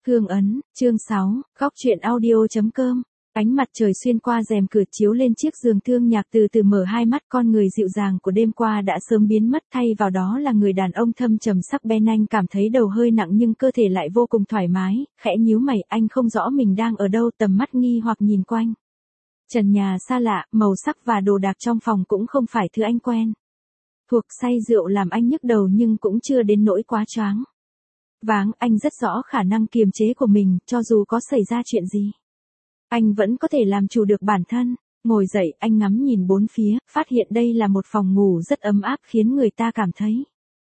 Hương ấn, chương 6, góc chuyện audio.com. Ánh mặt trời xuyên qua rèm cửa chiếu lên chiếc giường Thương Nhạc từ từ mở hai mắt, con người dịu dàng của đêm qua đã sớm biến mất, thay vào đó là người đàn ông thâm trầm sắc bén. Anh cảm thấy đầu hơi nặng nhưng cơ thể lại vô cùng thoải mái, khẽ nhíu mày, anh không rõ mình đang ở đâu, tầm mắt nghi hoặc nhìn quanh. Trần nhà xa lạ, màu sắc và đồ đạc trong phòng cũng không phải thứ anh quen. Thuộc say rượu làm anh nhức đầu nhưng cũng chưa đến nỗi quá choáng váng, anh rất rõ khả năng kiềm chế của mình, cho dù có xảy ra chuyện gì. Anh vẫn có thể làm chủ được bản thân. Ngồi dậy, anh ngắm nhìn bốn phía, phát hiện đây là một phòng ngủ rất ấm áp khiến người ta cảm thấy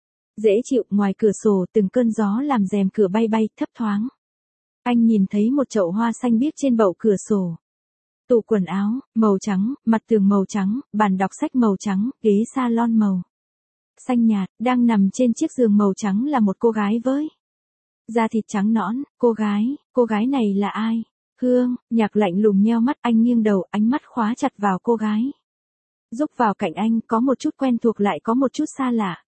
dễ chịu. Ngoài cửa sổ, từng cơn gió làm rèm cửa bay bay, thấp thoáng. Anh nhìn thấy một chậu hoa xanh biếc trên bậu cửa sổ. Tủ quần áo, màu trắng, mặt tường màu trắng, bàn đọc sách màu trắng, ghế salon màu xanh nhạt, đang nằm trên chiếc giường màu trắng là một cô gái với da thịt trắng nõn. Cô gái này là ai? Hương. Nhạc lạnh lùng nheo mắt, anh nghiêng đầu, ánh mắt khóa chặt vào cô gái. Giúp vào cạnh anh, có một chút quen thuộc lại có một chút xa lạ.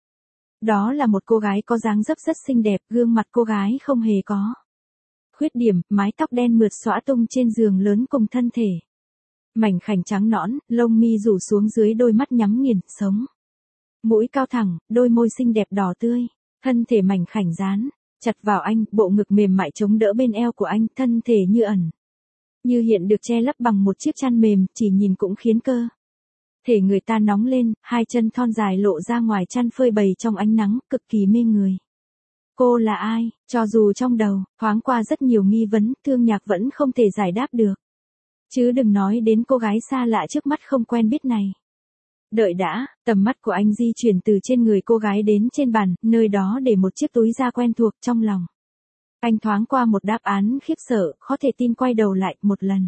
Đó là một cô gái có dáng dấp rất xinh đẹp, gương mặt cô gái không hề có khuyết điểm, mái tóc đen mượt xõa tung trên giường lớn cùng thân thể mảnh khảnh trắng nõn, lông mi rủ xuống dưới đôi mắt nhắm nghiền, sống mũi cao thẳng, đôi môi xinh đẹp đỏ tươi, thân thể mảnh khảnh dán chặt vào anh, bộ ngực mềm mại chống đỡ bên eo của anh, thân thể như ẩn như hiện được che lấp bằng một chiếc chăn mềm, chỉ nhìn cũng khiến cơ thể người ta nóng lên, hai chân thon dài lộ ra ngoài chăn phơi bày trong ánh nắng, cực kỳ mê người. Cô là ai? Cho dù trong đầu thoáng qua rất nhiều nghi vấn, Thương Nhạc vẫn không thể giải đáp được. Chứ đừng nói đến cô gái xa lạ trước mắt không quen biết này. Đợi đã, tầm mắt của anh di chuyển từ trên người cô gái đến trên bàn, nơi đó để một chiếc túi da quen thuộc. Trong lòng anh thoáng qua một đáp án khiếp sợ, khó thể tin, quay đầu lại một lần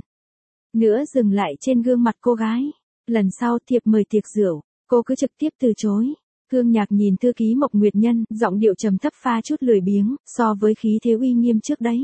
nữa dừng lại trên gương mặt cô gái. Lần sau thiệp mời tiệc rượu, cô cứ trực tiếp từ chối. Thương Nhạc nhìn thư ký Mộc Nguyệt Nhân, giọng điệu trầm thấp pha chút lười biếng, so với khí thế uy nghiêm trước đấy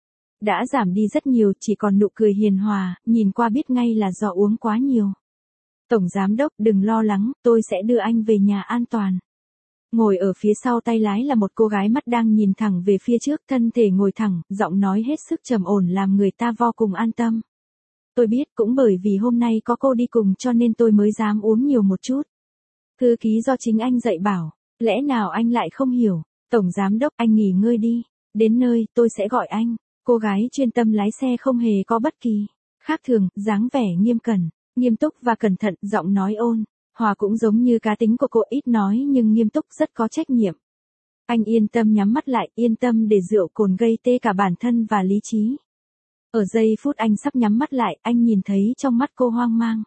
đã giảm đi rất nhiều, chỉ còn nụ cười hiền hòa, nhìn qua biết ngay là do uống quá nhiều. Tổng giám đốc, đừng lo lắng, tôi sẽ đưa anh về nhà an toàn. Ngồi ở phía sau tay lái là một cô gái mắt đang nhìn thẳng về phía trước, thân thể ngồi thẳng, giọng nói hết sức trầm ổn làm người ta vô cùng an tâm. Tôi biết, cũng bởi vì hôm nay có cô đi cùng cho nên tôi mới dám uống nhiều một chút. Thư ký do chính anh dạy bảo, lẽ nào anh lại không hiểu? Tổng giám đốc, anh nghỉ ngơi đi, đến nơi tôi sẽ gọi anh. Cô gái chuyên tâm lái xe, không hề có bất kỳ khác thường, dáng vẻ nghiêm cẩn, nghiêm túc và cẩn thận, giọng nói ôn hòa cũng giống như cá tính của cô, ít nói nhưng nghiêm túc, rất có trách nhiệm. Anh yên tâm nhắm mắt lại, yên tâm để rượu cồn gây tê cả bản thân và lý trí. Ở giây phút anh sắp nhắm mắt lại, anh nhìn thấy trong mắt cô hoang mang,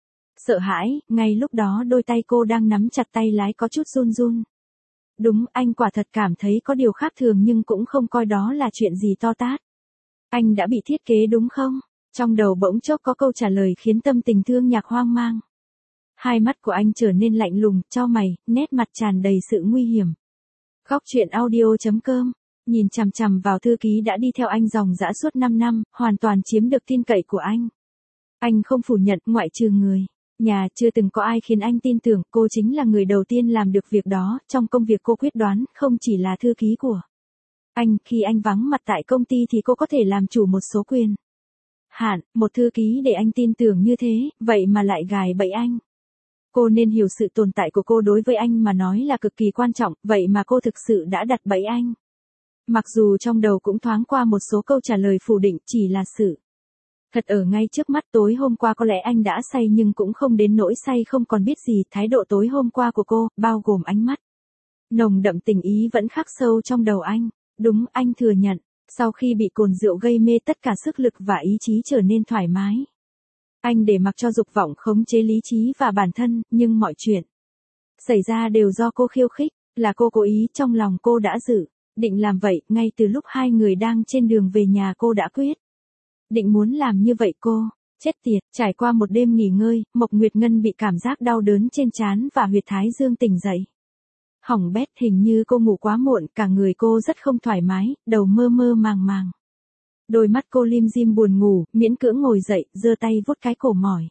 sợ hãi, ngay lúc đó đôi tay cô đang nắm chặt tay lái có chút run run. Đúng, anh quả thật cảm thấy có điều khác thường nhưng cũng không coi đó là chuyện gì to tát. Anh đã bị thiết kế đúng không? Trong đầu bỗng chốc có câu trả lời khiến tâm tình Thương Nhạc hoang mang. Hai mắt của anh trở nên lạnh lùng, chau mày, nét mặt tràn đầy sự nguy hiểm. Góc chuyện audio.com. Nhìn chằm chằm vào thư ký đã đi theo anh dòng dã suốt 5 năm, hoàn toàn chiếm được tin cậy của anh. Anh không phủ nhận, ngoại trừ người nhà, chưa từng có ai khiến anh tin tưởng, cô chính là người đầu tiên làm được việc đó. Trong công việc cô quyết đoán, không chỉ là thư ký của anh, khi anh vắng mặt tại công ty thì cô có thể làm chủ một số quyền hạn, một thư ký để anh tin tưởng như thế, vậy mà lại gài bẫy anh. Cô nên hiểu sự tồn tại của cô đối với anh mà nói là cực kỳ quan trọng, vậy mà cô thực sự đã đặt bẫy anh. Mặc dù trong đầu cũng thoáng qua một số câu trả lời phủ định, chỉ là sự thật ở ngay trước mắt. Tối hôm qua có lẽ anh đã say nhưng cũng không đến nỗi say không còn biết gì. Thái độ tối hôm qua của cô, bao gồm ánh mắt nồng đậm tình ý, vẫn khắc sâu trong đầu anh. Đúng, anh thừa nhận, sau khi bị cồn rượu gây mê, tất cả sức lực và ý chí trở nên thoải mái. Anh để mặc cho dục vọng khống chế lý trí và bản thân, nhưng mọi chuyện xảy ra đều do cô khiêu khích, là cô cố ý. Trong lòng cô đã dự định làm vậy, ngay từ lúc hai người đang trên đường về nhà cô đã quyết định muốn làm như vậy. Cô, chết tiệt, trải qua một đêm nghỉ ngơi, Mộc Nguyệt Ngân bị cảm giác đau đớn trên trán và huyệt thái dương tỉnh dậy. Hỏng bét, hình như cô ngủ quá muộn, cả người cô rất không thoải mái, đầu mơ mơ màng màng. Đôi mắt cô lim dim buồn ngủ, miễn cưỡng ngồi dậy, giơ tay vuốt cái cổ mỏi.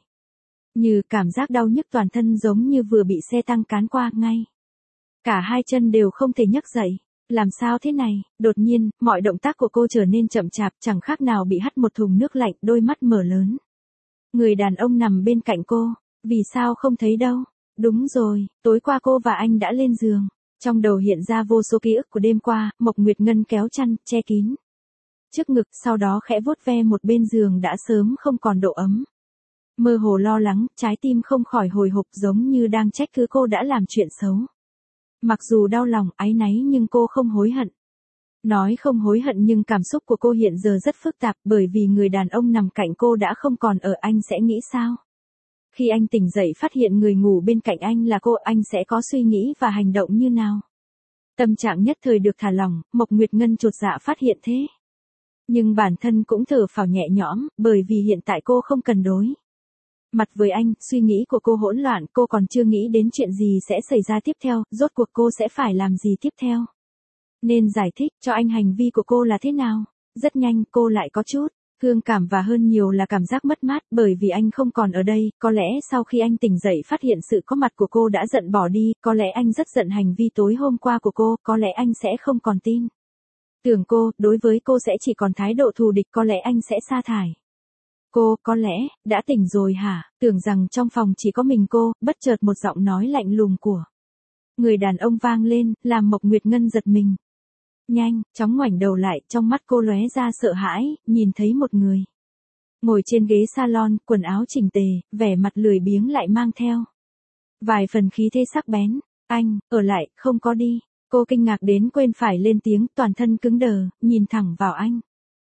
Như cảm giác đau nhức toàn thân giống như vừa bị xe tăng cán qua ngay. Cả hai chân đều không thể nhấc dậy. Làm sao thế này? Đột nhiên, mọi động tác của cô trở nên chậm chạp, chẳng khác nào bị hắt một thùng nước lạnh, đôi mắt mở lớn. Người đàn ông nằm bên cạnh cô. Vì sao không thấy đâu? Đúng rồi, tối qua cô và anh đã lên giường. Trong đầu hiện ra vô số ký ức của đêm qua, Mộc Nguyệt Ngân kéo chăn, che kín trước ngực, sau đó khẽ vuốt ve một bên giường đã sớm không còn độ ấm. Mơ hồ lo lắng, trái tim không khỏi hồi hộp giống như đang trách cứ cô đã làm chuyện xấu. Mặc dù đau lòng, áy náy nhưng cô không hối hận. Nói không hối hận nhưng cảm xúc của cô hiện giờ rất phức tạp bởi vì người đàn ông nằm cạnh cô đã không còn ở, anh sẽ nghĩ sao? Khi anh tỉnh dậy phát hiện người ngủ bên cạnh anh là cô, anh sẽ có suy nghĩ và hành động như nào? Tâm trạng nhất thời được thả lỏng, Mộc Nguyệt Ngân chột dạ phát hiện thế. Nhưng bản thân cũng thở phào nhẹ nhõm, bởi vì hiện tại cô không cần đối mặt với anh, suy nghĩ của cô hỗn loạn, cô còn chưa nghĩ đến chuyện gì sẽ xảy ra tiếp theo, rốt cuộc cô sẽ phải làm gì tiếp theo. Nên giải thích cho anh hành vi của cô là thế nào. Rất nhanh cô lại có chút thương cảm và hơn nhiều là cảm giác mất mát bởi vì anh không còn ở đây, có lẽ sau khi anh tỉnh dậy phát hiện sự có mặt của cô đã giận bỏ đi, có lẽ anh rất giận hành vi tối hôm qua của cô, có lẽ anh sẽ không còn tin tưởng cô, đối với cô sẽ chỉ còn thái độ thù địch, có lẽ anh sẽ sa thải cô, có lẽ, đã tỉnh rồi hả? Tưởng rằng trong phòng chỉ có mình cô, bất chợt một giọng nói lạnh lùng của người đàn ông vang lên, làm Mộc Nguyệt Ngân giật mình. Nhanh, chóng ngoảnh đầu lại, trong mắt cô lóe ra sợ hãi, nhìn thấy một người ngồi trên ghế salon, quần áo chỉnh tề, vẻ mặt lười biếng lại mang theo vài phần khí thế sắc bén. Anh, ở lại, không có đi. Cô kinh ngạc đến quên phải lên tiếng, toàn thân cứng đờ, nhìn thẳng vào anh.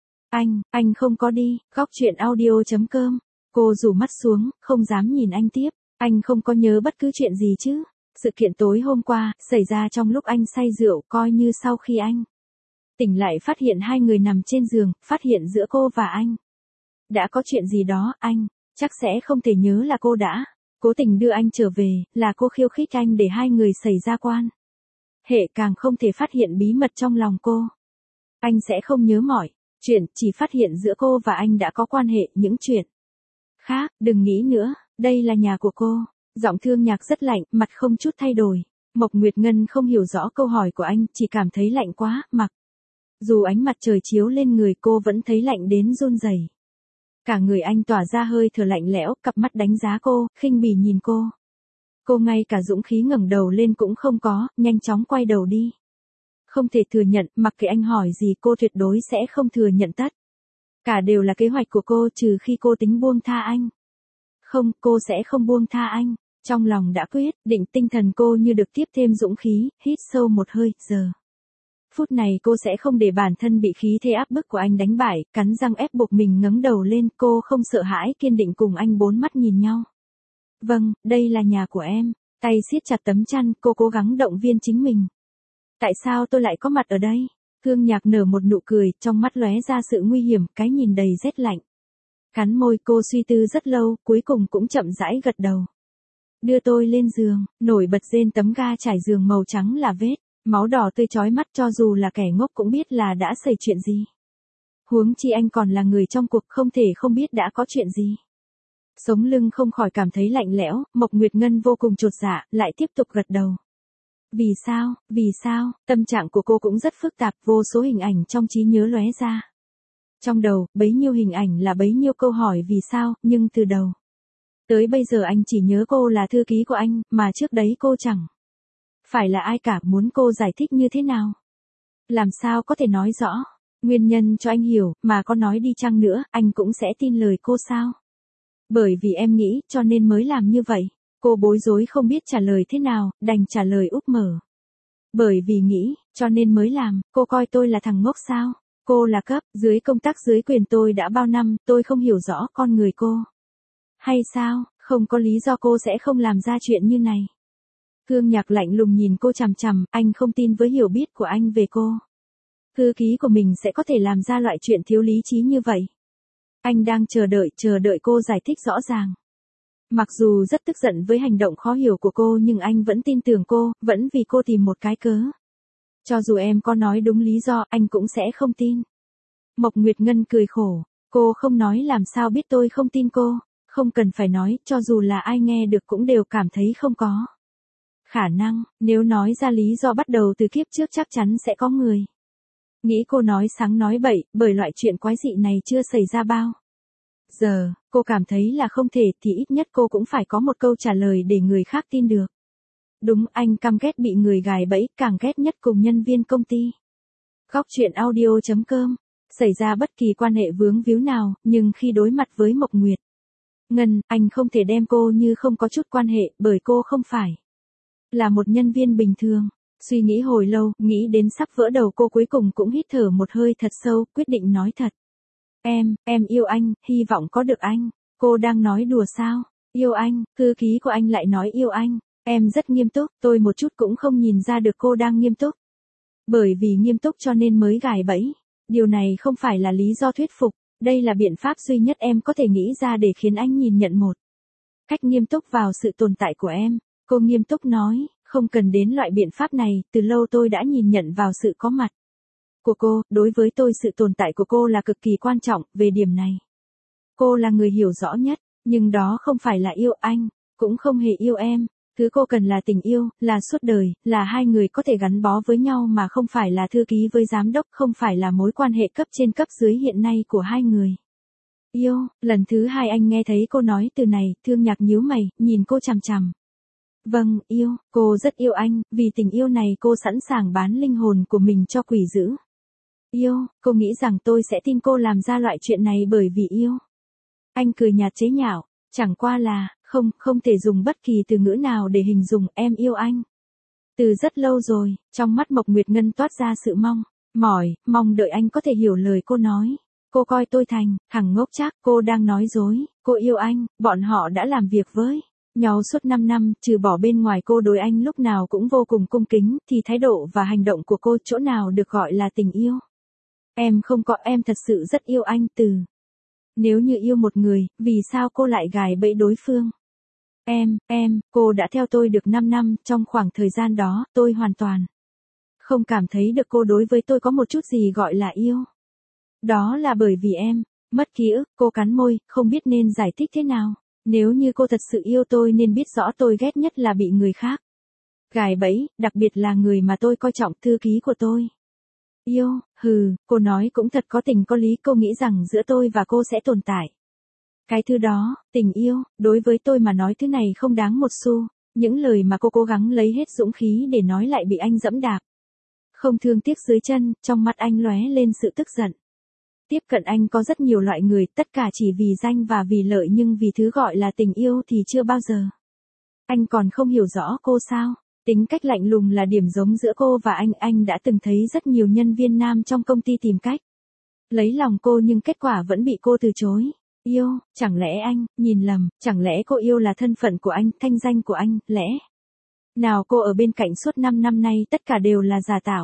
Anh không có đi. Góc truyện audio.com. Cô rủ mắt xuống, không dám nhìn anh tiếp. Anh không có nhớ bất cứ chuyện gì chứ? Sự kiện tối hôm qua, xảy ra trong lúc anh say rượu, coi như sau khi anh tỉnh lại phát hiện hai người nằm trên giường, phát hiện giữa cô và anh đã có chuyện gì đó, anh chắc sẽ không thể nhớ là cô đã cố tình đưa anh trở về, là cô khiêu khích anh để hai người xảy ra quan hệ, càng không thể phát hiện bí mật trong lòng cô. Anh sẽ không nhớ mọi chuyện, chỉ phát hiện giữa cô và anh đã có quan hệ, những chuyện khác, đừng nghĩ nữa, đây là nhà của cô. Giọng Thương Nhạc rất lạnh, mặt không chút thay đổi. Mộc Nguyệt Ngân không hiểu rõ câu hỏi của anh, chỉ cảm thấy lạnh quá, mặc dù ánh mặt trời chiếu lên người cô vẫn thấy lạnh đến run rẩy. Cả người anh tỏa ra hơi thở lạnh lẽo, cặp mắt đánh giá cô, khinh bỉ nhìn cô. Cô ngay cả dũng khí ngẩng đầu lên cũng không có, nhanh chóng quay đầu đi. Không thể thừa nhận, mặc kệ anh hỏi gì cô tuyệt đối sẽ không thừa nhận tất. Cả đều là kế hoạch của cô, trừ khi cô tính buông tha anh. Không, cô sẽ không buông tha anh. Trong lòng đã quyết định, tinh thần cô như được tiếp thêm dũng khí, hít sâu một hơi, giờ phút này cô sẽ không để bản thân bị khí thế áp bức của anh đánh bại, cắn răng ép buộc mình ngẩng đầu lên, cô không sợ hãi, kiên định cùng anh bốn mắt nhìn nhau. Vâng, đây là nhà của em. Tay siết chặt tấm chăn, cô cố gắng động viên chính mình. Tại sao tôi lại có mặt ở đây? Thương Nhạc nở một nụ cười, trong mắt lóe ra sự nguy hiểm, cái nhìn đầy rét lạnh. Cắn môi, cô suy tư rất lâu, cuối cùng cũng chậm rãi gật đầu. Đưa tôi lên giường, nổi bật trên tấm ga trải giường màu trắng là vết máu đỏ tươi chói mắt, cho dù là kẻ ngốc cũng biết là đã xảy chuyện gì. Huống chi anh còn là người trong cuộc, không thể không biết đã có chuyện gì. Sống lưng không khỏi cảm thấy lạnh lẽo, Mộc Nguyệt Ngân vô cùng chột dạ, lại tiếp tục gật đầu. Vì sao, tâm trạng của cô cũng rất phức tạp, vô số hình ảnh trong trí nhớ lóe ra. Trong đầu, bấy nhiêu hình ảnh là bấy nhiêu câu hỏi vì sao, nhưng từ đầu tới bây giờ anh chỉ nhớ cô là thư ký của anh, mà trước đấy cô chẳng phải là ai cả, muốn cô giải thích như thế nào? Làm sao có thể nói rõ nguyên nhân cho anh hiểu, mà có nói đi chăng nữa, anh cũng sẽ tin lời cô sao? Bởi vì em nghĩ, cho nên mới làm như vậy. Cô bối rối không biết trả lời thế nào, đành trả lời úp mở. Bởi vì nghĩ, cho nên mới làm, cô coi tôi là thằng ngốc sao? Cô là cấp dưới công tác dưới quyền tôi đã bao năm, tôi không hiểu rõ con người cô. Hay sao, không có lý do cô sẽ không làm ra chuyện như này. Thương Nhạc lạnh lùng nhìn cô chằm chằm, anh không tin với hiểu biết của anh về cô. Thư ký của mình sẽ có thể làm ra loại chuyện thiếu lý trí như vậy. Anh đang chờ đợi cô giải thích rõ ràng. Mặc dù rất tức giận với hành động khó hiểu của cô nhưng anh vẫn tin tưởng cô, vẫn vì cô tìm một cái cớ. Cho dù em có nói đúng lý do, anh cũng sẽ không tin. Mộc Nguyệt Ngân cười khổ, cô không nói làm sao biết tôi không tin cô, không cần phải nói, cho dù là ai nghe được cũng đều cảm thấy không có Khả năng, nếu nói ra lý do bắt đầu từ kiếp trước chắc chắn sẽ có người nghĩ cô nói sáng nói bậy, bởi loại chuyện quái dị này chưa xảy ra bao giờ, cô cảm thấy là không thể thì ít nhất cô cũng phải có một câu trả lời để người khác tin được. Đúng, anh căm ghét bị người gài bẫy, càng ghét nhất cùng nhân viên công ty. Góc chuyện audio.com. Xảy ra bất kỳ quan hệ vướng víu nào, nhưng khi đối mặt với Mộc Nguyệt Ngân, anh không thể đem cô như không có chút quan hệ, bởi cô không phải là một nhân viên bình thường. Suy nghĩ hồi lâu, nghĩ đến sắp vỡ đầu cô cuối cùng cũng hít thở một hơi thật sâu, quyết định nói thật. Em yêu anh, hy vọng có được anh. Cô đang nói đùa sao? Yêu anh, thư ký của anh lại nói yêu anh. Em rất nghiêm túc, tôi một chút cũng không nhìn ra được cô đang nghiêm túc. Bởi vì nghiêm túc cho nên mới gài bẫy. Điều này không phải là lý do thuyết phục, đây là biện pháp duy nhất em có thể nghĩ ra để khiến anh nhìn nhận một cách nghiêm túc vào sự tồn tại của em. Cô nghiêm túc nói, không cần đến loại biện pháp này, từ lâu tôi đã nhìn nhận vào sự có mặt của cô, đối với tôi sự tồn tại của cô là cực kỳ quan trọng, về điểm này. Cô là người hiểu rõ nhất, nhưng đó không phải là yêu anh, cũng không hề yêu em. Thứ cô cần là tình yêu, là suốt đời, là hai người có thể gắn bó với nhau mà không phải là thư ký với giám đốc, không phải là mối quan hệ cấp trên cấp dưới hiện nay của hai người. Yêu, lần thứ hai anh nghe thấy cô nói từ này, Thương Nhạc nhíu mày, nhìn cô chằm chằm. Vâng, yêu, cô rất yêu anh, vì tình yêu này cô sẵn sàng bán linh hồn của mình cho quỷ dữ. Yêu, cô nghĩ rằng tôi sẽ tin cô làm ra loại chuyện này bởi vì yêu. Anh cười nhạt chế nhạo, chẳng qua là, không thể dùng bất kỳ từ ngữ nào để hình dung em yêu anh. Từ rất lâu rồi, trong mắt Mộc Nguyệt Ngân toát ra sự mong đợi anh có thể hiểu lời cô nói. Cô coi tôi thành, thằng ngốc chắc, cô đang nói dối, cô yêu anh, bọn họ đã làm việc với nhau suốt 5 năm, trừ bỏ bên ngoài cô đối anh lúc nào cũng vô cùng cung kính, thì thái độ và hành động của cô chỗ nào được gọi là tình yêu. Em không có, em thật sự rất yêu anh. Nếu như yêu một người, vì sao cô lại gài bẫy đối phương? Cô đã theo tôi được 5 năm, trong khoảng thời gian đó, tôi hoàn toàn không cảm thấy được cô đối với tôi có một chút gì gọi là yêu. Đó là bởi vì em mất ký ức, cô cắn môi, không biết nên giải thích thế nào. Nếu như cô thật sự yêu tôi nên biết rõ tôi ghét nhất là bị người khác gài bẫy, đặc biệt là người mà tôi coi trọng, thư ký của tôi. Yêu, cô nói cũng thật có tình có lý, cô nghĩ rằng giữa tôi và cô sẽ tồn tại cái thứ đó, tình yêu, đối với tôi mà nói thứ này không đáng một xu. Những lời mà cô cố gắng lấy hết dũng khí để nói lại bị anh giẫm đạp. Không thương tiếc dưới chân, trong mắt anh lóe lên sự tức giận. Tiếp cận anh có rất nhiều loại người, tất cả chỉ vì danh và vì lợi, nhưng vì thứ gọi là tình yêu thì chưa bao giờ. Anh còn không hiểu rõ cô sao? Tính cách lạnh lùng là điểm giống giữa cô và anh đã từng thấy rất nhiều nhân viên nam trong công ty tìm cách lấy lòng cô nhưng kết quả vẫn bị cô từ chối. Yêu, chẳng lẽ anh nhìn lầm, chẳng lẽ cô yêu là thân phận của anh, thanh danh của anh, lẽ nào cô ở bên cạnh suốt 5 năm nay tất cả đều là giả tạo?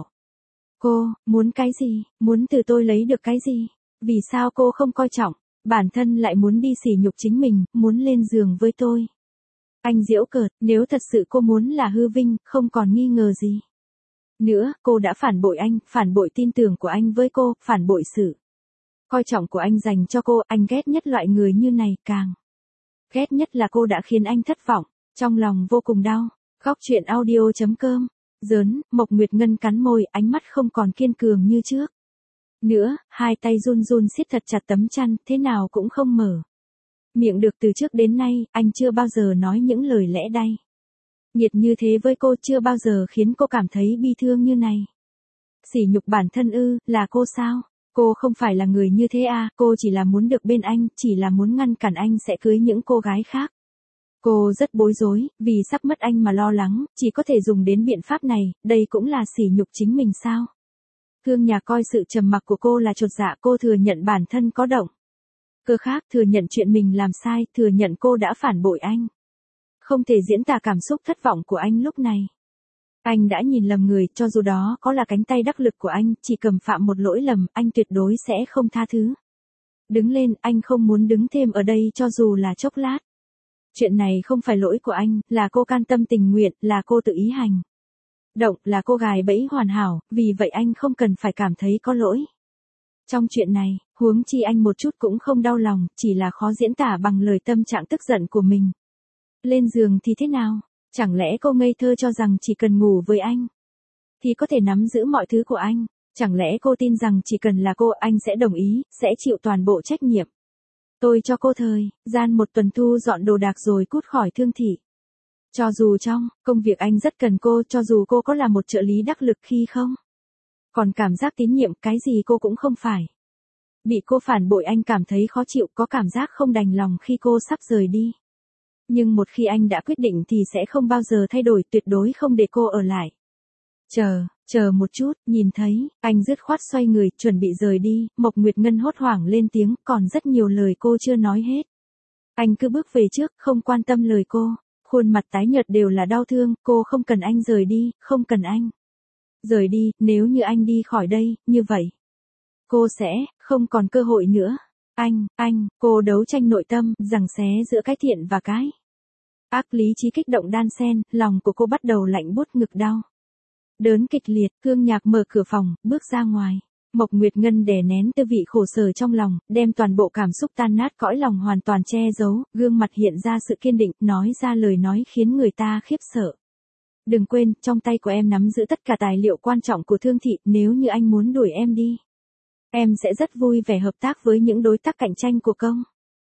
Cô muốn cái gì, muốn từ tôi lấy được cái gì? Vì sao cô không coi trọng bản thân lại muốn đi sỉ nhục chính mình, muốn lên giường với tôi? Anh giễu cợt, nếu thật sự cô muốn là hư vinh, không còn nghi ngờ gì nữa, cô đã phản bội anh, phản bội tin tưởng của anh với cô, phản bội sự coi trọng của anh dành cho cô. Anh ghét nhất loại người như này, càng ghét nhất là cô đã khiến anh thất vọng, trong lòng vô cùng đau. Góc chuyện audio.com. Mộc Nguyệt Ngân cắn môi, ánh mắt không còn kiên cường như trước nữa, hai tay run run siết thật chặt tấm chăn, thế nào cũng không mở miệng được. Từ trước đến nay, anh chưa bao giờ nói những lời lẽ đay nghiệt như thế với cô, chưa bao giờ khiến cô cảm thấy bi thương như này. Sỉ nhục bản thân ư, là cô sao? Cô không phải là người như thế à, cô chỉ là muốn được bên anh, chỉ là muốn ngăn cản anh sẽ cưới những cô gái khác. Cô rất bối rối, vì sắp mất anh mà lo lắng, chỉ có thể dùng đến biện pháp này, đây cũng là sỉ nhục chính mình sao? Thương Nhạc coi sự trầm mặc của cô là chột dạ, cô thừa nhận bản thân có động cơ khác, thừa nhận chuyện mình làm sai, thừa nhận cô đã phản bội anh. Không thể diễn tả cảm xúc thất vọng của anh lúc này. Anh đã nhìn lầm người, cho dù đó có là cánh tay đắc lực của anh, chỉ cầm phạm một lỗi lầm, anh tuyệt đối sẽ không tha thứ. Đứng lên, anh không muốn đứng thêm ở đây cho dù là chốc lát. Chuyện này không phải lỗi của anh, là cô can tâm tình nguyện, là cô tự ý hành động, là cô gài bẫy hoàn hảo, vì vậy anh không cần phải cảm thấy có lỗi. Trong chuyện này, huống chi anh một chút cũng không đau lòng, chỉ là khó diễn tả bằng lời tâm trạng tức giận của mình. Lên giường thì thế nào? Chẳng lẽ cô ngây thơ cho rằng chỉ cần ngủ với anh thì có thể nắm giữ mọi thứ của anh? Chẳng lẽ cô tin rằng chỉ cần là cô anh sẽ đồng ý, sẽ chịu toàn bộ trách nhiệm? Tôi cho cô thời gian 1 tuần thu dọn đồ đạc rồi cút khỏi Thương Thị. Cho dù trong công việc anh rất cần cô, cho dù cô có là một trợ lý đắc lực khi không còn cảm giác tín nhiệm, cái gì cô cũng không phải. Bị cô phản bội anh cảm thấy khó chịu, có cảm giác không đành lòng khi cô sắp rời đi. Nhưng một khi anh đã quyết định thì sẽ không bao giờ thay đổi, tuyệt đối không để cô ở lại. Chờ một chút, nhìn thấy, anh dứt khoát xoay người, chuẩn bị rời đi, Mộc Nguyệt Ngân hốt hoảng lên tiếng, còn rất nhiều lời cô chưa nói hết. Anh cứ bước về trước, không quan tâm lời cô, khuôn mặt tái nhợt đều là đau thương, cô không cần anh rời đi, không cần anh rời đi, nếu như anh đi khỏi đây, như vậy cô sẽ không còn cơ hội nữa. Cô đấu tranh nội tâm, giằng xé giữa cái thiện và cái ác, lý trí kích động đan xen, lòng của cô bắt đầu lạnh buốt, ngực đau đớn kịch liệt. Thương Nhạc mở cửa phòng, bước ra ngoài. Mộc Nguyệt Ngân đè nén tư vị khổ sở trong lòng, đem toàn bộ cảm xúc tan nát cõi lòng hoàn toàn che giấu, gương mặt hiện ra sự kiên định, nói ra lời nói khiến người ta khiếp sợ. Đừng quên, trong tay của em nắm giữ tất cả tài liệu quan trọng của Thương Thị, nếu như anh muốn đuổi em đi, em sẽ rất vui vẻ hợp tác với những đối tác cạnh tranh của công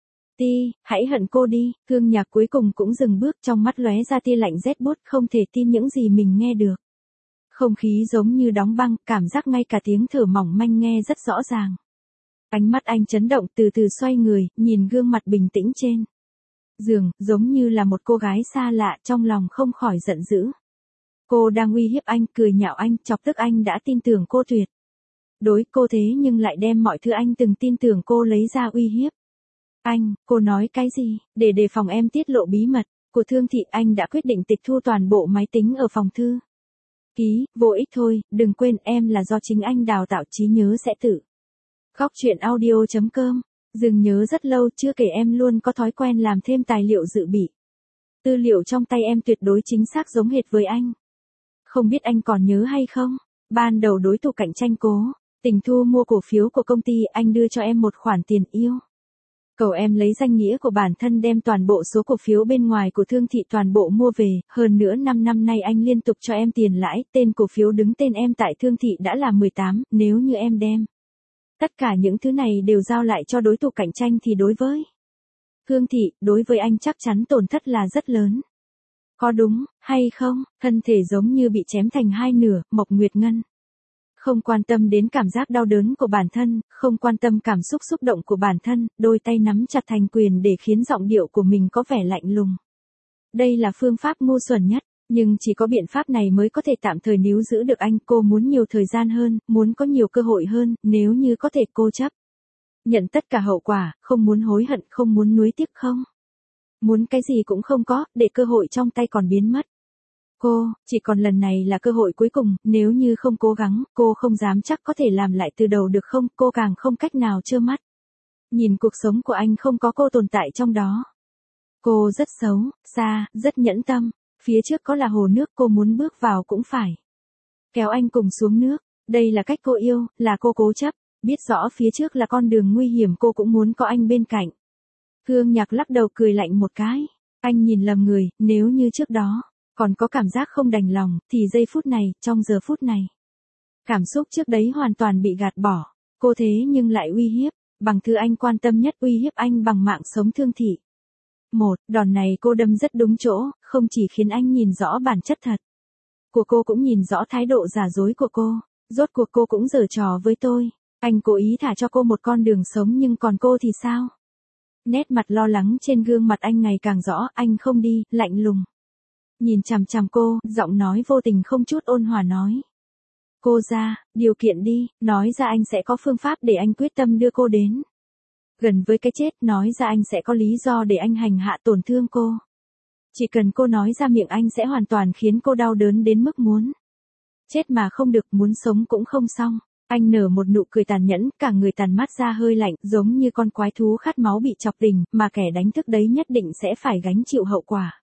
ty, hãy hận cô đi. Thương Nhạc cuối cùng cũng dừng bước, trong mắt lóe ra tia lạnh rét buốt, không thể tin những gì mình nghe được. Không khí giống như đóng băng, cảm giác ngay cả tiếng thở mỏng manh nghe rất rõ ràng. Ánh mắt anh chấn động, từ từ xoay người, nhìn gương mặt bình tĩnh trên giường, giống như là một cô gái xa lạ, trong lòng không khỏi giận dữ. Cô đang uy hiếp anh, cười nhạo anh, chọc tức anh đã tin tưởng cô tuyệt đối cô, thế nhưng lại đem mọi thứ anh từng tin tưởng cô lấy ra uy hiếp anh. Cô nói cái gì? Để đề phòng em tiết lộ bí mật của Thương Thị, anh đã quyết định tịch thu toàn bộ máy tính ở phòng thư ký. Vô ích thôi, đừng quên em là do chính anh đào tạo, trí nhớ sẽ tự khóc. Chuyện audio.com. Dừng nhớ rất lâu, chưa kể em luôn có thói quen làm thêm tài liệu dự bị. Tư liệu trong tay em tuyệt đối chính xác giống hệt với anh. Không biết anh còn nhớ hay không? Ban đầu đối thủ cạnh tranh cố tình thu mua cổ phiếu của công ty, anh đưa cho em một khoản tiền yêu cầu em lấy danh nghĩa của bản thân đem toàn bộ số cổ phiếu bên ngoài của Thương Thị toàn bộ mua về, hơn nữa 5 năm nay anh liên tục cho em tiền lãi, tên cổ phiếu đứng tên em tại Thương Thị đã là 18, nếu như em đem tất cả những thứ này đều giao lại cho đối thủ cạnh tranh thì đối với Thương Thị, đối với anh chắc chắn tổn thất là rất lớn. Có đúng hay không? Thân thể giống như bị chém thành hai nửa, Mộc Nguyệt Ngân không quan tâm đến cảm giác đau đớn của bản thân, không quan tâm cảm xúc xúc động của bản thân, đôi tay nắm chặt thành quyền để khiến giọng điệu của mình có vẻ lạnh lùng. Đây là phương pháp ngu xuẩn nhất, nhưng chỉ có biện pháp này mới có thể tạm thời níu giữ được anh. Cô muốn nhiều thời gian hơn, muốn có nhiều cơ hội hơn, nếu như có thể cô chấp nhận tất cả hậu quả, không muốn hối hận, không muốn nuối tiếc, không muốn cái gì cũng không có, để cơ hội trong tay còn biến mất. Cô, chỉ còn lần này là cơ hội cuối cùng, nếu như không cố gắng, cô không dám chắc có thể làm lại từ đầu được không, cô càng không cách nào trơ mắt nhìn cuộc sống của anh không có cô tồn tại trong đó. Cô rất xấu, xa, rất nhẫn tâm, phía trước có là hồ nước, cô muốn bước vào cũng phải kéo anh cùng xuống nước. Đây là cách cô yêu, là cô cố chấp, biết rõ phía trước là con đường nguy hiểm, cô cũng muốn có anh bên cạnh. Thương Nhạc lắc đầu cười lạnh một cái, anh nhìn lầm người, nếu như trước đó còn có cảm giác không đành lòng, thì giây phút này, trong giờ phút này, cảm xúc trước đấy hoàn toàn bị gạt bỏ. Cô thế nhưng lại uy hiếp bằng thứ anh quan tâm nhất, uy hiếp anh bằng mạng sống Thương Thị. Đòn này cô đâm rất đúng chỗ, không chỉ khiến anh nhìn rõ bản chất thật của cô, cũng nhìn rõ thái độ giả dối của cô. Rốt cuộc cô cũng giở trò với tôi. Anh cố ý thả cho cô một con đường sống, nhưng còn cô thì sao? Nét mặt lo lắng trên gương mặt anh ngày càng rõ, anh không đi, lạnh lùng nhìn chằm chằm cô, giọng nói vô tình không chút ôn hòa nói. Cô ra, điều kiện đi, nói ra anh sẽ có phương pháp để anh quyết tâm đưa cô đến gần với cái chết, nói ra anh sẽ có lý do để anh hành hạ tổn thương cô. Chỉ cần cô nói ra miệng, anh sẽ hoàn toàn khiến cô đau đớn đến mức muốn chết mà không được, muốn sống cũng không xong. Anh nở một nụ cười tàn nhẫn, cả người tàn mát ra hơi lạnh, giống như con quái thú khát máu bị chọc tình, mà kẻ đánh thức đấy nhất định sẽ phải gánh chịu hậu quả.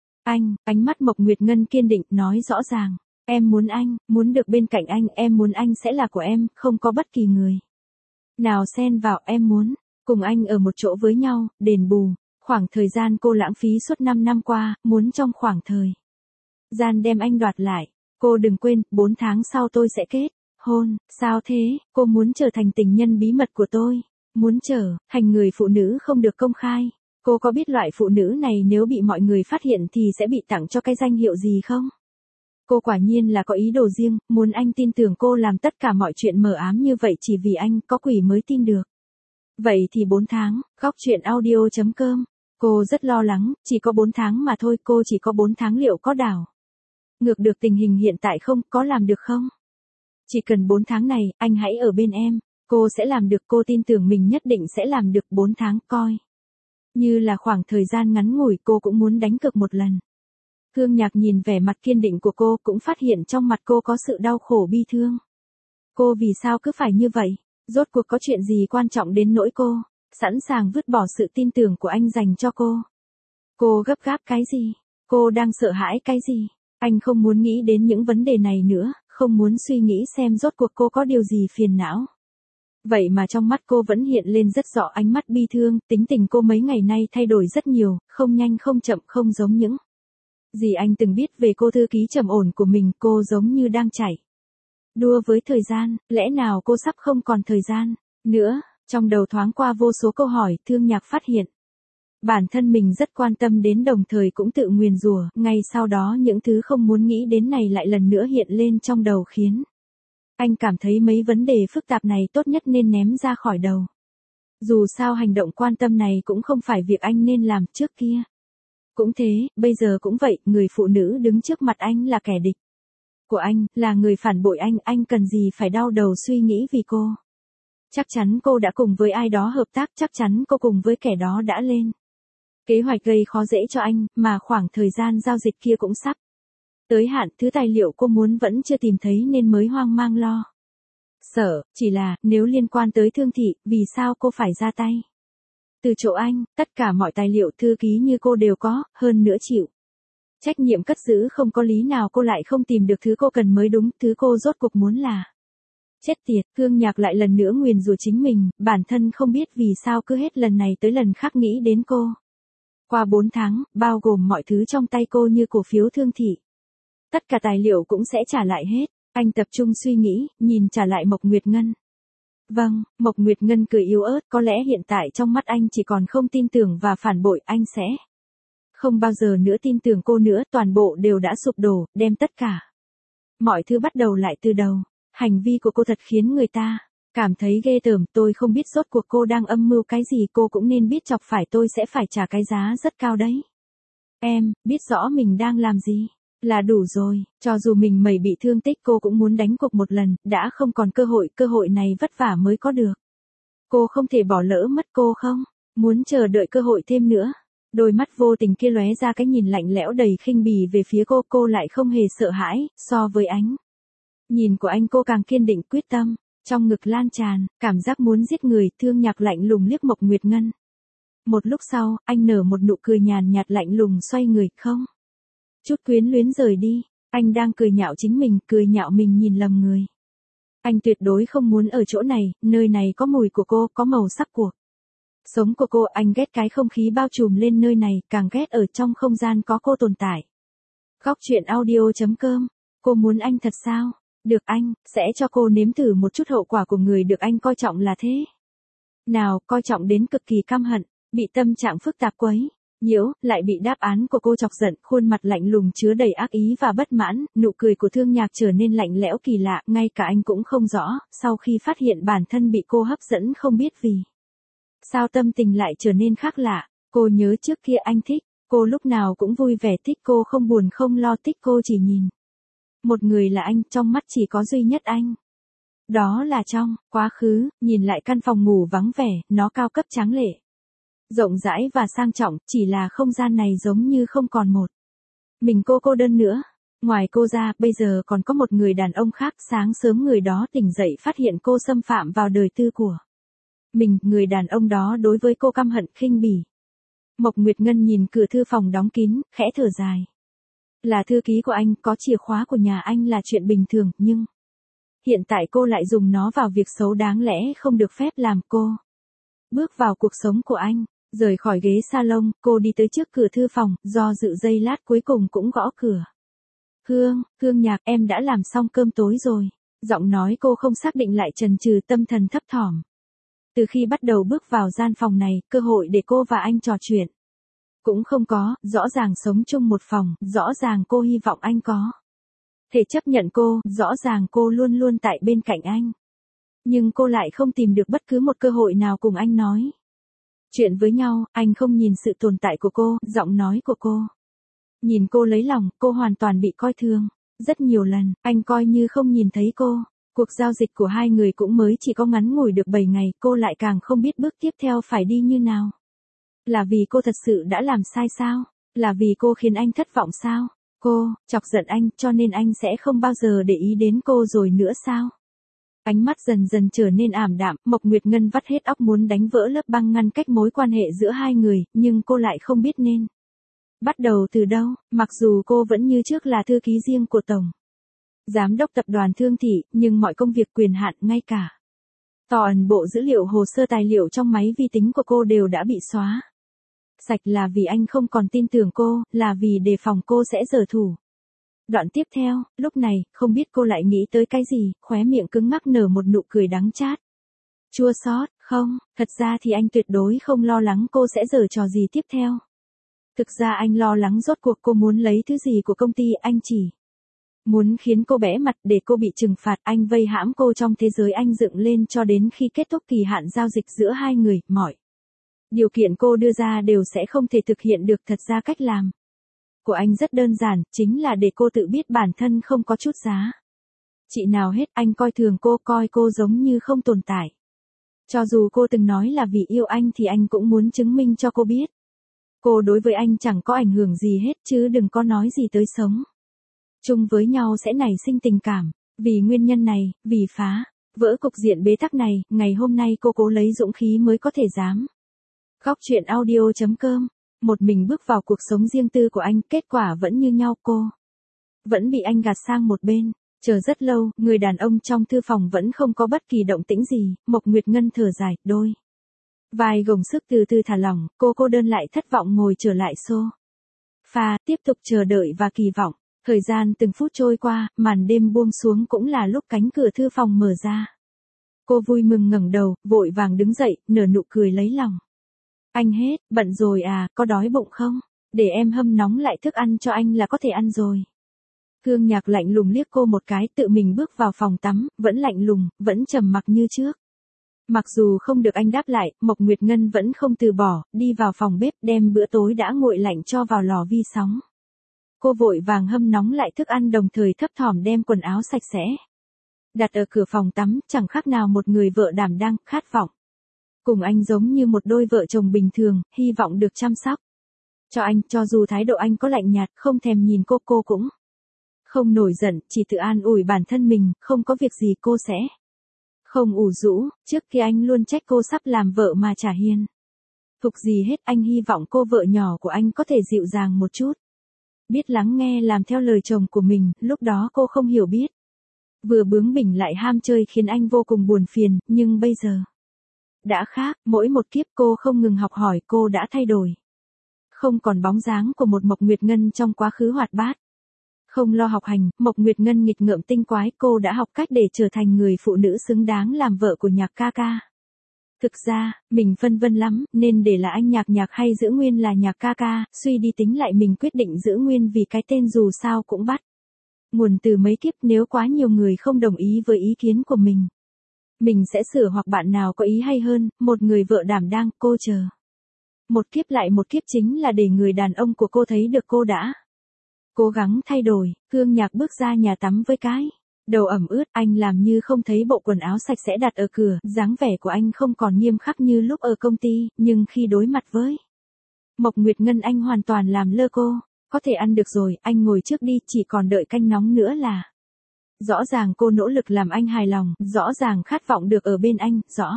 Ánh mắt Mộc Nguyệt Ngân kiên định, nói rõ ràng. Em muốn anh, muốn được bên cạnh anh, em muốn anh sẽ là của em, không có bất kỳ người nào xen vào, em muốn cùng anh ở một chỗ với nhau, đền bù khoảng thời gian cô lãng phí suốt 5 năm qua, muốn trong khoảng thời gian đem anh đoạt lại. Cô đừng quên, 4 tháng sau tôi sẽ kết hôn. Sao thế, cô muốn trở thành tình nhân bí mật của tôi. Muốn trở thành người phụ nữ không được công khai. Cô có biết loại phụ nữ này nếu bị mọi người phát hiện thì sẽ bị tặng cho cái danh hiệu gì không? Cô quả nhiên là có ý đồ riêng, muốn anh tin tưởng cô làm tất cả mọi chuyện mờ ám như vậy chỉ vì anh có quỷ mới tin được. Vậy thì 4 tháng, góc chuyện audio.com. Cô rất lo lắng, chỉ có 4 tháng mà thôi, cô chỉ có 4 tháng liệu có đảo ngược được tình hình hiện tại không, có làm được không? Chỉ cần 4 tháng này, anh hãy ở bên em, cô sẽ làm được, cô tin tưởng mình nhất định sẽ làm được 4 tháng, coi như là khoảng thời gian ngắn ngủi cô cũng muốn đánh cược một lần. Thương Nhạc nhìn vẻ mặt kiên định của cô cũng phát hiện trong mặt cô có sự đau khổ bi thương. Cô vì sao cứ phải như vậy? Rốt cuộc có chuyện gì quan trọng đến nỗi cô sẵn sàng vứt bỏ sự tin tưởng của anh dành cho cô? Cô gấp gáp cái gì? Cô đang sợ hãi cái gì? Anh không muốn nghĩ đến những vấn đề này nữa, không muốn suy nghĩ xem rốt cuộc cô có điều gì phiền não. Vậy mà trong mắt cô vẫn hiện lên rất rõ ánh mắt bi thương, tính tình cô mấy ngày nay thay đổi rất nhiều, không nhanh không chậm, không giống những gì anh từng biết về cô thư ký trầm ổn của mình, cô giống như đang chạy đua với thời gian, lẽ nào cô sắp không còn thời gian nữa? Trong đầu thoáng qua vô số câu hỏi, Thương Nhạc phát hiện bản thân mình rất quan tâm đến, đồng thời cũng tự nguyền rủa, ngay sau đó những thứ không muốn nghĩ đến này lại lần nữa hiện lên trong đầu khiến anh cảm thấy mấy vấn đề phức tạp này tốt nhất nên ném ra khỏi đầu. Dù sao hành động quan tâm này cũng không phải việc anh nên làm, trước kia cũng thế, bây giờ cũng vậy, người phụ nữ đứng trước mặt anh là kẻ địch của anh, là người phản bội anh cần gì phải đau đầu suy nghĩ vì cô. Chắc chắn cô đã cùng với ai đó hợp tác, chắc chắn cô cùng với kẻ đó đã lên kế hoạch gây khó dễ cho anh, mà khoảng thời gian giao dịch kia cũng sắp tới hạn, thứ tài liệu cô muốn vẫn chưa tìm thấy nên mới hoang mang lo sợ, chỉ là, nếu liên quan tới Thương Thị, vì sao cô phải ra tay? Từ chỗ anh, tất cả mọi tài liệu thư ký như cô đều có, hơn nữa chịu trách nhiệm cất giữ, không có lý nào cô lại không tìm được thứ cô cần mới đúng, thứ cô rốt cuộc muốn là. Chết tiệt, Thương Nhạc lại lần nữa nguyền rủa chính mình, bản thân không biết vì sao cứ hết lần này tới lần khác nghĩ đến cô. Qua 4 tháng, bao gồm mọi thứ trong tay cô như cổ phiếu Thương Thị. Tất cả tài liệu cũng sẽ trả lại hết. Anh tập trung suy nghĩ, nhìn trả lại Mộc Nguyệt Ngân. Vâng, Mộc Nguyệt Ngân cười yếu ớt, có lẽ hiện tại trong mắt anh chỉ còn không tin tưởng và phản bội, anh sẽ không bao giờ nữa tin tưởng cô nữa, toàn bộ đều đã sụp đổ, đem tất cả mọi thứ bắt đầu lại từ đầu. Hành vi của cô thật khiến người ta cảm thấy ghê tởm, tôi không biết rốt cuộc cô đang âm mưu cái gì, cô cũng nên biết chọc phải tôi sẽ phải trả cái giá rất cao đấy. Em, biết rõ mình đang làm gì là đủ rồi, cho dù mình mẩy bị thương tích cô cũng muốn đánh cuộc một lần, đã không còn cơ hội này vất vả mới có được. Cô không thể bỏ lỡ mất, cô không muốn chờ đợi cơ hội thêm nữa. Đôi mắt vô tình kia lóe ra cái nhìn lạnh lẽo đầy khinh bỉ về phía cô lại không hề sợ hãi, so với ánh nhìn của anh cô càng kiên định quyết tâm, trong ngực lan tràn, cảm giác muốn giết người. Thương Nhạc lạnh lùng liếc Mộc Nguyệt Ngân. Một lúc sau, anh nở một nụ cười nhàn nhạt lạnh lùng xoay người, không chút quyến luyến rời đi. Anh đang cười nhạo chính mình, cười nhạo mình nhìn lầm người. Anh tuyệt đối không muốn ở chỗ này, nơi này có mùi của cô, có màu sắc cuộc sống của cô, anh ghét cái không khí bao trùm lên nơi này, càng ghét ở trong không gian có cô tồn tại. Góc chuyện audio.com. Cô muốn anh thật sao? Được, anh sẽ cho cô nếm thử một chút hậu quả của người được anh coi trọng là thế nào, coi trọng đến cực kỳ căm hận, bị tâm trạng phức tạp quấy nhiễu, lại bị đáp án của cô chọc giận, khuôn mặt lạnh lùng chứa đầy ác ý và bất mãn, nụ cười của Thương Nhạc trở nên lạnh lẽo kỳ lạ, ngay cả anh cũng không rõ, sau khi phát hiện bản thân bị cô hấp dẫn không biết vì sao tâm tình lại trở nên khác lạ. Cô nhớ trước kia anh thích cô lúc nào cũng vui vẻ, thích cô không buồn không lo, thích cô chỉ nhìn một người là anh, trong mắt chỉ có duy nhất anh. Đó là trong quá khứ. Nhìn lại căn phòng ngủ vắng vẻ, nó cao cấp tráng lệ, rộng rãi và sang trọng, chỉ là không gian này giống như không còn một mình cô đơn nữa. Ngoài cô ra, bây giờ còn có một người đàn ông khác. Sáng sớm người đó tỉnh dậy phát hiện cô xâm phạm vào đời tư của mình, người đàn ông đó đối với cô căm hận khinh bỉ. Mộc Nguyệt Ngân nhìn cửa thư phòng đóng kín, khẽ thở dài. Là thư ký của anh, có chìa khóa của nhà anh là chuyện bình thường, nhưng hiện tại cô lại dùng nó vào việc xấu đáng lẽ không được phép làm. Cô bước vào cuộc sống của anh, rời khỏi ghế salon, cô đi tới trước cửa thư phòng, do dự giây lát cuối cùng cũng gõ cửa. Hương Nhạc, em đã làm xong cơm tối rồi. Giọng nói cô không xác định lại chần chừ, tâm thần thấp thỏm. Từ khi bắt đầu bước vào gian phòng này, cơ hội để cô và anh trò chuyện cũng không có, rõ ràng sống chung một phòng, rõ ràng cô hy vọng anh có thể chấp nhận cô, rõ ràng cô luôn luôn tại bên cạnh anh. Nhưng cô lại không tìm được bất cứ một cơ hội nào cùng anh nói chuyện với nhau, anh không nhìn sự tồn tại của cô, giọng nói của cô. Nhìn cô lấy lòng, cô hoàn toàn bị coi thường. Rất nhiều lần, anh coi như không nhìn thấy cô. Cuộc giao dịch của hai người cũng mới chỉ có ngắn ngủi được 7 ngày, cô lại càng không biết bước tiếp theo phải đi như nào. Là vì cô thật sự đã làm sai sao? Là vì cô khiến anh thất vọng sao? Cô, chọc giận anh, cho nên anh sẽ không bao giờ để ý đến cô rồi nữa sao? Ánh mắt dần dần trở nên ảm đạm, Mộc Nguyệt Ngân vắt hết óc muốn đánh vỡ lớp băng ngăn cách mối quan hệ giữa hai người, nhưng cô lại không biết nên bắt đầu từ đâu, mặc dù cô vẫn như trước là thư ký riêng của Tổng Giám đốc tập đoàn Thương Thị, nhưng mọi công việc quyền hạn ngay cả toàn bộ dữ liệu hồ sơ tài liệu trong máy vi tính của cô đều đã bị xóa sạch, là vì anh không còn tin tưởng cô, là vì đề phòng cô sẽ giở thủ. Đoạn tiếp theo, lúc này, không biết cô lại nghĩ tới cái gì, khóe miệng cứng ngắc nở một nụ cười đắng chát. Chua xót, không, thật ra thì anh tuyệt đối không lo lắng cô sẽ giở trò gì tiếp theo. Thực ra anh lo lắng rốt cuộc cô muốn lấy thứ gì của công ty, anh chỉ muốn khiến cô bẽ mặt để cô bị trừng phạt, anh vây hãm cô trong thế giới anh dựng lên cho đến khi kết thúc kỳ hạn giao dịch giữa hai người, mọi điều kiện cô đưa ra đều sẽ không thể thực hiện được. Thật ra cách làm của anh rất đơn giản, chính là để cô tự biết bản thân không có chút giá trị nào hết, anh coi thường cô, coi cô giống như không tồn tại. Cho dù cô từng nói là vì yêu anh thì anh cũng muốn chứng minh cho cô biết. Cô đối với anh chẳng có ảnh hưởng gì hết, chứ đừng có nói gì tới sống chung với nhau sẽ nảy sinh tình cảm. Vì nguyên nhân này, vì phá vỡ cục diện bế tắc này, ngày hôm nay cô cố lấy dũng khí mới có thể dám Góc chuyện audio.com. Một mình bước vào cuộc sống riêng tư của anh, kết quả vẫn như nhau, cô vẫn bị anh gạt sang một bên. Chờ rất lâu, người đàn ông trong thư phòng vẫn không có bất kỳ động tĩnh gì, Mộc Nguyệt Ngân thở dài, đôi vai gồng sức từ từ thả lỏng, cô cô đơn lại thất vọng ngồi trở lại sofa, tiếp tục chờ đợi và kỳ vọng. Thời gian từng phút trôi qua, màn đêm buông xuống cũng là lúc cánh cửa thư phòng mở ra. Cô vui mừng ngẩng đầu, vội vàng đứng dậy, nở nụ cười lấy lòng. Anh hết, bận rồi à, có đói bụng không? Để em hâm nóng lại thức ăn cho anh là có thể ăn rồi. Hương Nhạc lạnh lùng liếc cô một cái, tự mình bước vào phòng tắm, vẫn lạnh lùng, vẫn trầm mặc như trước. Mặc dù không được anh đáp lại, Mộc Nguyệt Ngân vẫn không từ bỏ, đi vào phòng bếp đem bữa tối đã nguội lạnh cho vào lò vi sóng. Cô vội vàng hâm nóng lại thức ăn, đồng thời thấp thỏm đem quần áo sạch sẽ đặt ở cửa phòng tắm, chẳng khác nào một người vợ đảm đang, khát vọng cùng anh giống như một đôi vợ chồng bình thường, hy vọng được chăm sóc cho anh, cho dù thái độ anh có lạnh nhạt, không thèm nhìn cô cũng không nổi giận, chỉ tự an ủi bản thân mình, không có việc gì cô sẽ không ủ rũ. Trước kia anh luôn trách cô sắp làm vợ mà chả hiền thục gì hết, anh hy vọng cô vợ nhỏ của anh có thể dịu dàng một chút, biết lắng nghe, làm theo lời chồng của mình. Lúc đó cô không hiểu biết, vừa bướng bỉnh lại ham chơi khiến anh vô cùng buồn phiền, nhưng bây giờ đã khác, mỗi một kiếp cô không ngừng học hỏi, cô đã thay đổi. Không còn bóng dáng của một Mộc Nguyệt Ngân trong quá khứ hoạt bát. Không lo học hành, Mộc Nguyệt Ngân nghịch ngợm tinh quái, cô đã học cách để trở thành người phụ nữ xứng đáng làm vợ của Nhạc ca ca. Thực ra, mình phân vân lắm, nên để là anh Nhạc hay giữ nguyên là Nhạc ca ca, suy đi tính lại mình quyết định giữ nguyên vì cái tên dù sao cũng bắt nguồn từ mấy kiếp, nếu quá nhiều người không đồng ý với ý kiến của mình sẽ sửa, hoặc bạn nào có ý hay hơn, một người vợ đảm đang, cô chờ. Một kiếp lại một kiếp chính là để người đàn ông của cô thấy được cô đã cố gắng thay đổi. Hương Nhạc bước ra nhà tắm với cái đầu ẩm ướt, anh làm như không thấy bộ quần áo sạch sẽ đặt ở cửa, dáng vẻ của anh không còn nghiêm khắc như lúc ở công ty, nhưng khi đối mặt với Mộc Nguyệt Ngân anh hoàn toàn làm lơ cô. Có thể ăn được rồi, anh ngồi trước đi, chỉ còn đợi canh nóng nữa là. Rõ ràng cô nỗ lực làm anh hài lòng, rõ ràng khát vọng được ở bên anh, rõ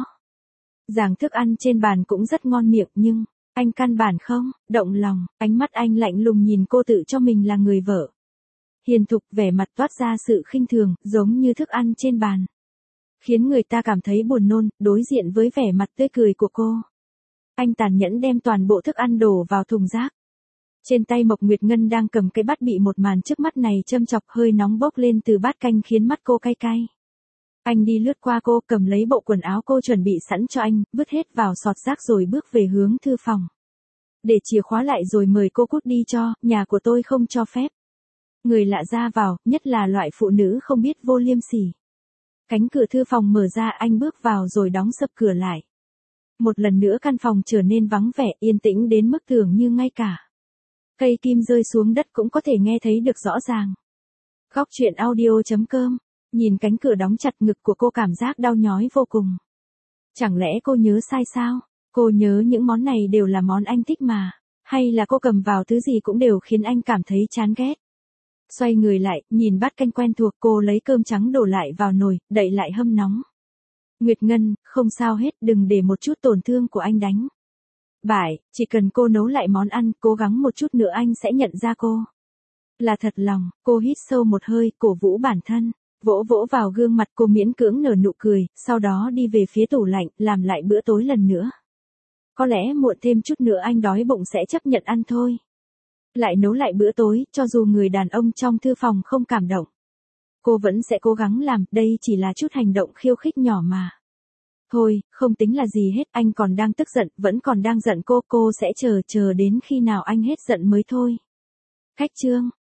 ràng thức ăn trên bàn cũng rất ngon miệng, nhưng anh căn bản không động lòng. Ánh mắt anh lạnh lùng nhìn cô, tự cho mình là người vợ hiền thục, vẻ mặt toát ra sự khinh thường, giống như thức ăn trên bàn khiến người ta cảm thấy buồn nôn. Đối diện với vẻ mặt tươi cười của cô, anh tàn nhẫn đem toàn bộ thức ăn đổ vào thùng rác. Trên tay Mộc Nguyệt Ngân đang cầm cái bát bị một màn trước mắt này châm chọc, hơi nóng bốc lên từ bát canh khiến mắt cô cay cay. Anh đi lướt qua cô, cầm lấy bộ quần áo cô chuẩn bị sẵn cho anh, vứt hết vào sọt rác rồi bước về hướng thư phòng. Để chìa khóa lại rồi mời cô cút đi cho, nhà của tôi không cho phép. Người lạ ra vào, nhất là loại phụ nữ không biết vô liêm sỉ. Cánh cửa thư phòng mở ra, anh bước vào rồi đóng sập cửa lại. Một lần nữa căn phòng trở nên vắng vẻ, yên tĩnh đến mức tưởng như ngay cả cây kim rơi xuống đất cũng có thể nghe thấy được rõ ràng. Góc truyện audio.com. Nhìn cánh cửa đóng chặt, ngực của cô cảm giác đau nhói vô cùng. Chẳng lẽ cô nhớ sai sao? Cô nhớ những món này đều là món anh thích mà. Hay là cô cầm vào thứ gì cũng đều khiến anh cảm thấy chán ghét. Xoay người lại, nhìn bát canh quen thuộc, cô lấy cơm trắng đổ lại vào nồi, đậy lại hâm nóng. Nguyệt Ngân, không sao hết, đừng để một chút tổn thương của anh đánh bại, chỉ cần cô nấu lại món ăn, cố gắng một chút nữa anh sẽ nhận ra cô là thật lòng. Cô hít sâu một hơi, cổ vũ bản thân, vỗ vỗ vào gương mặt cô, miễn cưỡng nở nụ cười, sau đó đi về phía tủ lạnh, làm lại bữa tối lần nữa. Có lẽ muộn thêm chút nữa anh đói bụng sẽ chấp nhận ăn thôi. Lại nấu lại bữa tối, cho dù người đàn ông trong thư phòng không cảm động, cô vẫn sẽ cố gắng làm, đây chỉ là chút hành động khiêu khích nhỏ mà. Thôi, không tính là gì hết, anh còn đang tức giận, vẫn còn đang giận cô sẽ chờ đến khi nào anh hết giận mới thôi. Cách chương